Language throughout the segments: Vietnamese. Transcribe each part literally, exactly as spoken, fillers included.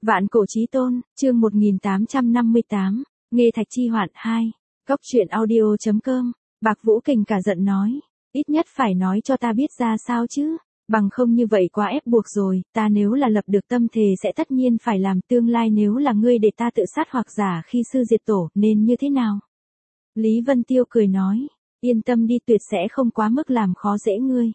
Vạn cổ chí tôn, chương một nghìn tám trăm năm mươi tám, Nghê Thạch chi hoạn hai. Góc truyện audio chấm com. Bạc Vũ Kình cả giận nói, ít nhất phải nói cho ta biết ra sao chứ, bằng không như vậy quá ép buộc rồi, ta nếu là lập được tâm thề sẽ tất nhiên phải làm, tương lai nếu là ngươi để ta tự sát hoặc giả khi sư diệt tổ, nên như thế nào? Lý Vân Tiêu cười nói, yên tâm đi, tuyệt sẽ không quá mức làm khó dễ ngươi.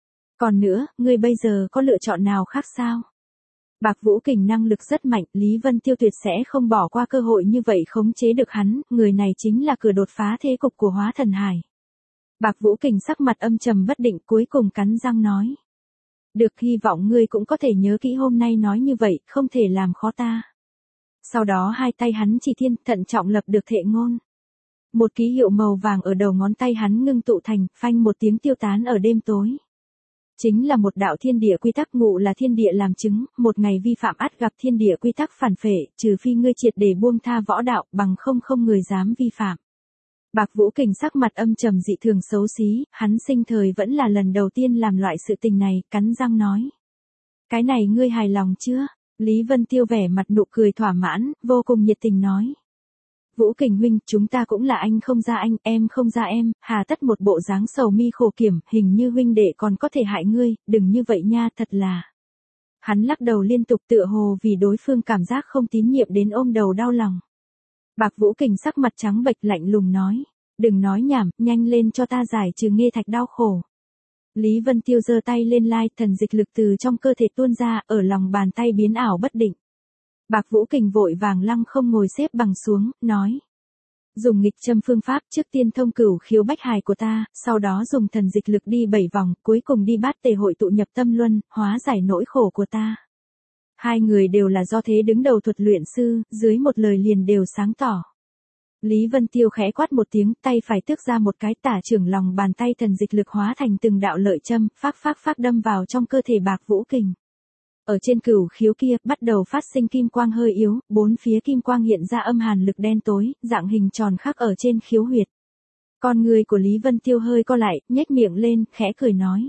Còn nữa, ngươi bây giờ có lựa chọn nào khác sao? Bạc Vũ Kình năng lực rất mạnh, Lý Vân Tiêu tuyệt sẽ không bỏ qua cơ hội như vậy khống chế được hắn, người này chính là cửa đột phá thế cục của Hóa Thần Hải. Bạc Vũ Kình sắc mặt âm trầm bất định, cuối cùng cắn răng nói. Được, hy vọng ngươi cũng có thể nhớ kỹ hôm nay nói như vậy, không thể làm khó ta. Sau đó hai tay hắn chỉ thiên, thận trọng lập được thệ ngôn. Một ký hiệu màu vàng ở đầu ngón tay hắn ngưng tụ thành, phanh một tiếng tiêu tán ở đêm tối. Chính là một đạo thiên địa quy tắc, ngụ là thiên địa làm chứng, một ngày vi phạm ắt gặp thiên địa quy tắc phản phệ, trừ phi ngươi triệt để buông tha võ đạo, bằng không không người dám vi phạm. Bạc Vũ Kình sắc mặt âm trầm dị thường xấu xí, hắn sinh thời vẫn là lần đầu tiên làm loại sự tình này, cắn răng nói. Cái này ngươi hài lòng chưa? Lý Vân Tiêu vẻ mặt nụ cười thỏa mãn, vô cùng nhiệt tình nói. Vũ Kình huynh, chúng ta cũng là anh không ra anh, em không ra em, hà tất một bộ dáng sầu mi khổ kiểm, hình như huynh đệ còn có thể hại ngươi, đừng như vậy nha, thật là. Hắn lắc đầu liên tục tựa hồ vì đối phương cảm giác không tín nhiệm đến ôm đầu đau lòng. Bạc Vũ Kình sắc mặt trắng bệch lạnh lùng nói, đừng nói nhảm, nhanh lên cho ta giải trừ Nghê Thạch đau khổ. Lý Vân Tiêu giơ tay lên lai, thần dịch lực từ trong cơ thể tuôn ra, ở lòng bàn tay biến ảo bất định. Bạc Vũ Kình vội vàng lăng không ngồi xếp bằng xuống, nói. Dùng nghịch châm phương pháp, trước tiên thông cửu khiếu bách hài của ta, sau đó dùng thần dịch lực đi bảy vòng, cuối cùng đi bát tề hội tụ nhập tâm luân, hóa giải nỗi khổ của ta. Hai người đều là do thế đứng đầu thuật luyện sư, dưới một lời liền đều sáng tỏ. Lý Vân Tiêu khẽ quát một tiếng, tay phải tước ra một cái, tả trưởng lòng bàn tay thần dịch lực hóa thành từng đạo lợi châm, phác phác phác đâm vào trong cơ thể Bạc Vũ Kình. Ở trên cửu khiếu kia, bắt đầu phát sinh kim quang hơi yếu, bốn phía kim quang hiện ra âm hàn lực đen tối, dạng hình tròn khắc ở trên khiếu huyệt. Con người của Lý Vân Tiêu hơi co lại, nhếch miệng lên, khẽ cười nói.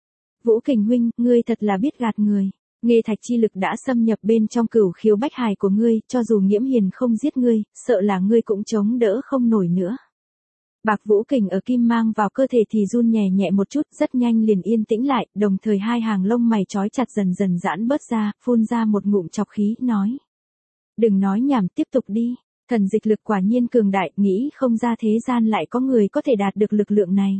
Vũ Kình huynh, ngươi thật là biết gạt người. Nghê Thạch chi lực đã xâm nhập bên trong cửu khiếu bách hài của ngươi, cho dù Nghiễm Hiền không giết ngươi, sợ là ngươi cũng chống đỡ không nổi nữa. Bạc Vũ Kình ở kim mang vào cơ thể thì run nhẹ nhẹ một chút, rất nhanh liền yên tĩnh lại, đồng thời hai hàng lông mày trói chặt dần dần giãn bớt ra, phun ra một ngụm chọc khí, nói. Đừng nói nhảm, tiếp tục đi, thần dịch lực quả nhiên cường đại, nghĩ không ra thế gian lại có người có thể đạt được lực lượng này.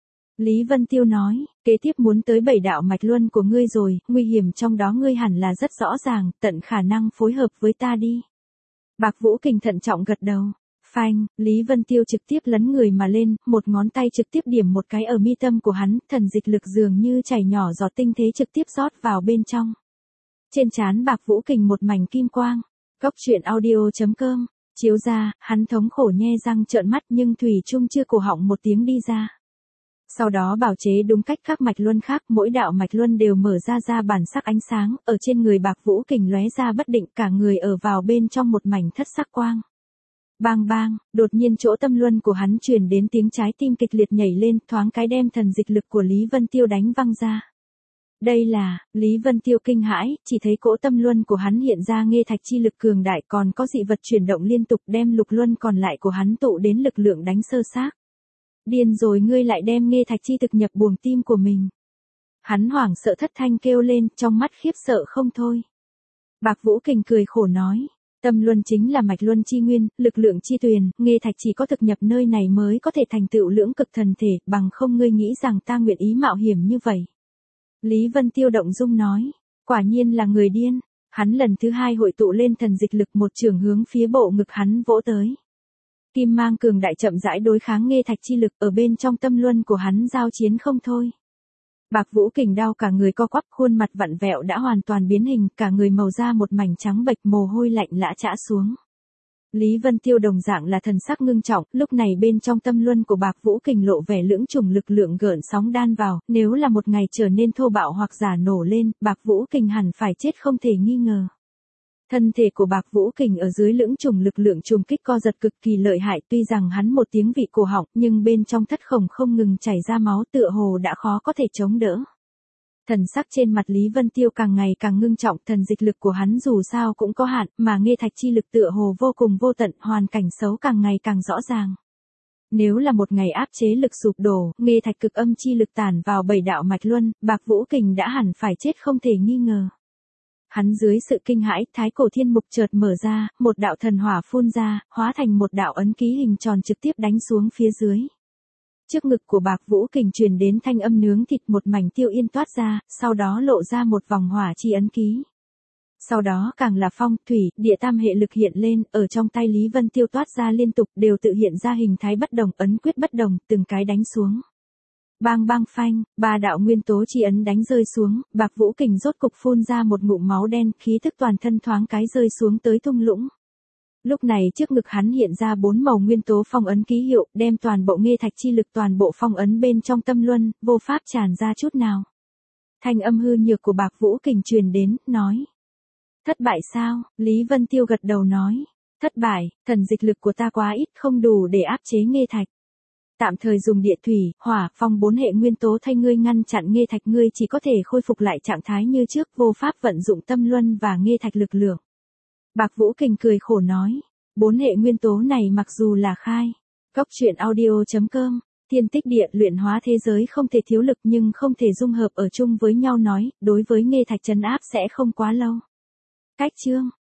Lý Vân Tiêu nói, kế tiếp muốn tới bảy đạo mạch luân của ngươi rồi, nguy hiểm trong đó ngươi hẳn là rất rõ ràng, tận khả năng phối hợp với ta đi. Bạc Vũ Kình thận trọng gật đầu. Phanh, Lý Vân Tiêu trực tiếp lấn người mà lên, một ngón tay trực tiếp điểm một cái ở mi tâm của hắn, thần dịch lực dường như chảy nhỏ giọt tinh thế trực tiếp rót vào bên trong. Trên trán Bạc Vũ Kình một mảnh kim quang. Góc truyện audio chấm com, chiếu ra, hắn thống khổ nhe răng trợn mắt nhưng thủy chung chưa cổ họng một tiếng đi ra. Sau đó bảo chế đúng cách các mạch luân khác, mỗi đạo mạch luân đều mở ra ra bản sắc ánh sáng, ở trên người Bạc Vũ Kình lóe ra bất định, cả người ở vào bên trong một mảnh thất sắc quang. Bang bang, đột nhiên chỗ tâm luân của hắn truyền đến tiếng trái tim kịch liệt nhảy lên, thoáng cái đem thần dịch lực của Lý Vân Tiêu đánh văng ra. Đây là, Lý Vân Tiêu kinh hãi, chỉ thấy cỗ tâm luân của hắn hiện ra Nghê Thạch chi lực cường đại, còn có dị vật chuyển động liên tục đem lục luân còn lại của hắn tụ đến lực lượng đánh sơ xác. Điên rồi, ngươi lại đem Nghê Thạch chi thực nhập buồng tim của mình. Hắn hoảng sợ thất thanh kêu lên, trong mắt khiếp sợ không thôi. Bạc Vũ Kình cười khổ nói. Tâm luân chính là mạch luân chi nguyên, lực lượng chi tuyền, Nghê Thạch chỉ có thực nhập nơi này mới có thể thành tựu lưỡng cực thần thể, bằng không ngươi nghĩ rằng ta nguyện ý mạo hiểm như vậy. Lý Vân Tiêu động dung nói, quả nhiên là người điên, hắn lần thứ hai hội tụ lên thần dịch lực, một trường hướng phía bộ ngực hắn vỗ tới. Kim mang cường đại chậm rãi đối kháng Nghê Thạch chi lực, ở bên trong tâm luân của hắn giao chiến không thôi. Bạc Vũ Kình đau cả người co quắp, khuôn mặt vặn vẹo đã hoàn toàn biến hình, cả người màu da một mảnh trắng bệch, mồ hôi lạnh lã chã xuống. Lý Vân Tiêu đồng dạng là thần sắc ngưng trọng, lúc này bên trong tâm luân của Bạc Vũ Kình lộ vẻ lưỡng trùng lực lượng gợn sóng đan vào, nếu là một ngày trở nên thô bạo hoặc giả nổ lên, Bạc Vũ Kình hẳn phải chết không thể nghi ngờ. Thân thể của Bạc Vũ Kình ở dưới lưỡng trùng lực lượng trùng kích co giật cực kỳ lợi hại, tuy rằng hắn một tiếng vị cổ họng, nhưng bên trong thất khổng không ngừng chảy ra máu, tựa hồ đã khó có thể chống đỡ. Thần sắc trên mặt Lý Vân Tiêu càng ngày càng ngưng trọng, thần dịch lực của hắn dù sao cũng có hạn, mà nghe thạch chi lực tựa hồ vô cùng vô tận, hoàn cảnh xấu càng ngày càng rõ ràng. Nếu là một ngày áp chế lực sụp đổ, nghe thạch cực âm chi lực tản vào bảy đạo mạch luân, Bạc Vũ Kình đã hẳn phải chết không thể nghi ngờ. Hắn dưới sự kinh hãi, thái cổ thiên mục chợt mở ra, một đạo thần hỏa phun ra, hóa thành một đạo ấn ký hình tròn trực tiếp đánh xuống phía dưới. Trước ngực của Bạc Vũ Kình truyền đến thanh âm nướng thịt, một mảnh tiêu yên toát ra, sau đó lộ ra một vòng hỏa chi ấn ký. Sau đó càng là phong, thủy, địa tam hệ lực hiện lên, ở trong tay Lý Vân Tiêu toát ra liên tục, đều tự hiện ra hình thái bất đồng, ấn quyết bất đồng, từng cái đánh xuống. Bang bang phanh, ba đạo nguyên tố chi ấn đánh rơi xuống, Bạc Vũ Kình rốt cục phun ra một ngụm máu đen, khí tức toàn thân thoáng cái rơi xuống tới thung lũng. Lúc này trước ngực hắn hiện ra bốn màu nguyên tố phong ấn ký hiệu, đem toàn bộ nghe thạch chi lực toàn bộ phong ấn bên trong tâm luân, vô pháp tràn ra chút nào. Thanh âm hư nhược của Bạc Vũ Kình truyền đến, nói. Thất bại sao? Lý Vân Tiêu gật đầu nói. Thất bại, thần dịch lực của ta quá ít, không đủ để áp chế nghe thạch. Tạm thời dùng địa thủy, hỏa, phong bốn hệ nguyên tố thay ngươi ngăn chặn nghe thạch, ngươi chỉ có thể khôi phục lại trạng thái như trước, vô pháp vận dụng tâm luân và nghe thạch lực lượng. Bạc Vũ Kình cười khổ nói, bốn hệ nguyên tố này mặc dù là khai. Cốc truyện audio chấm com, thiên tích địa luyện hóa thế giới không thể thiếu lực nhưng không thể dung hợp ở chung với nhau nói, đối với nghe thạch trấn áp sẽ không quá lâu. Cách chương